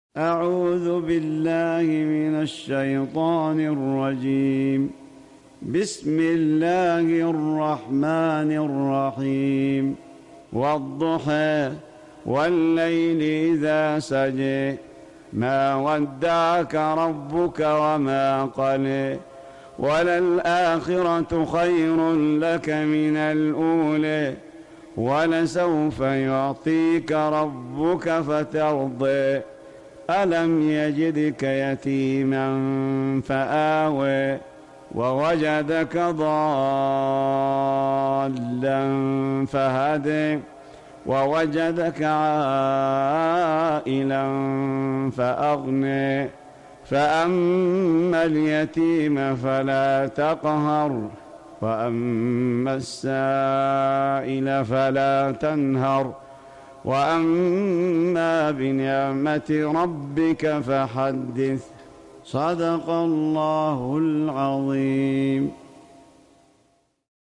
أعوذ بالله من الشيطان الرجيم. بسم الله الرحمن الرحيم. والضحى والليل إذا سجى ما ودعك ربك وما قلى وللآخرة خير لك من الأولى ولسوف يعطيك ربك فترضى ألم يجدك يتيما فآوى ووجدك ضالا فهدى ووجدك عائلا فأغنى فأما اليتيم فلا تقهر وأما السائل فلا تنهر وأما بنعمة ربك فحدث. صدق الله العظيم.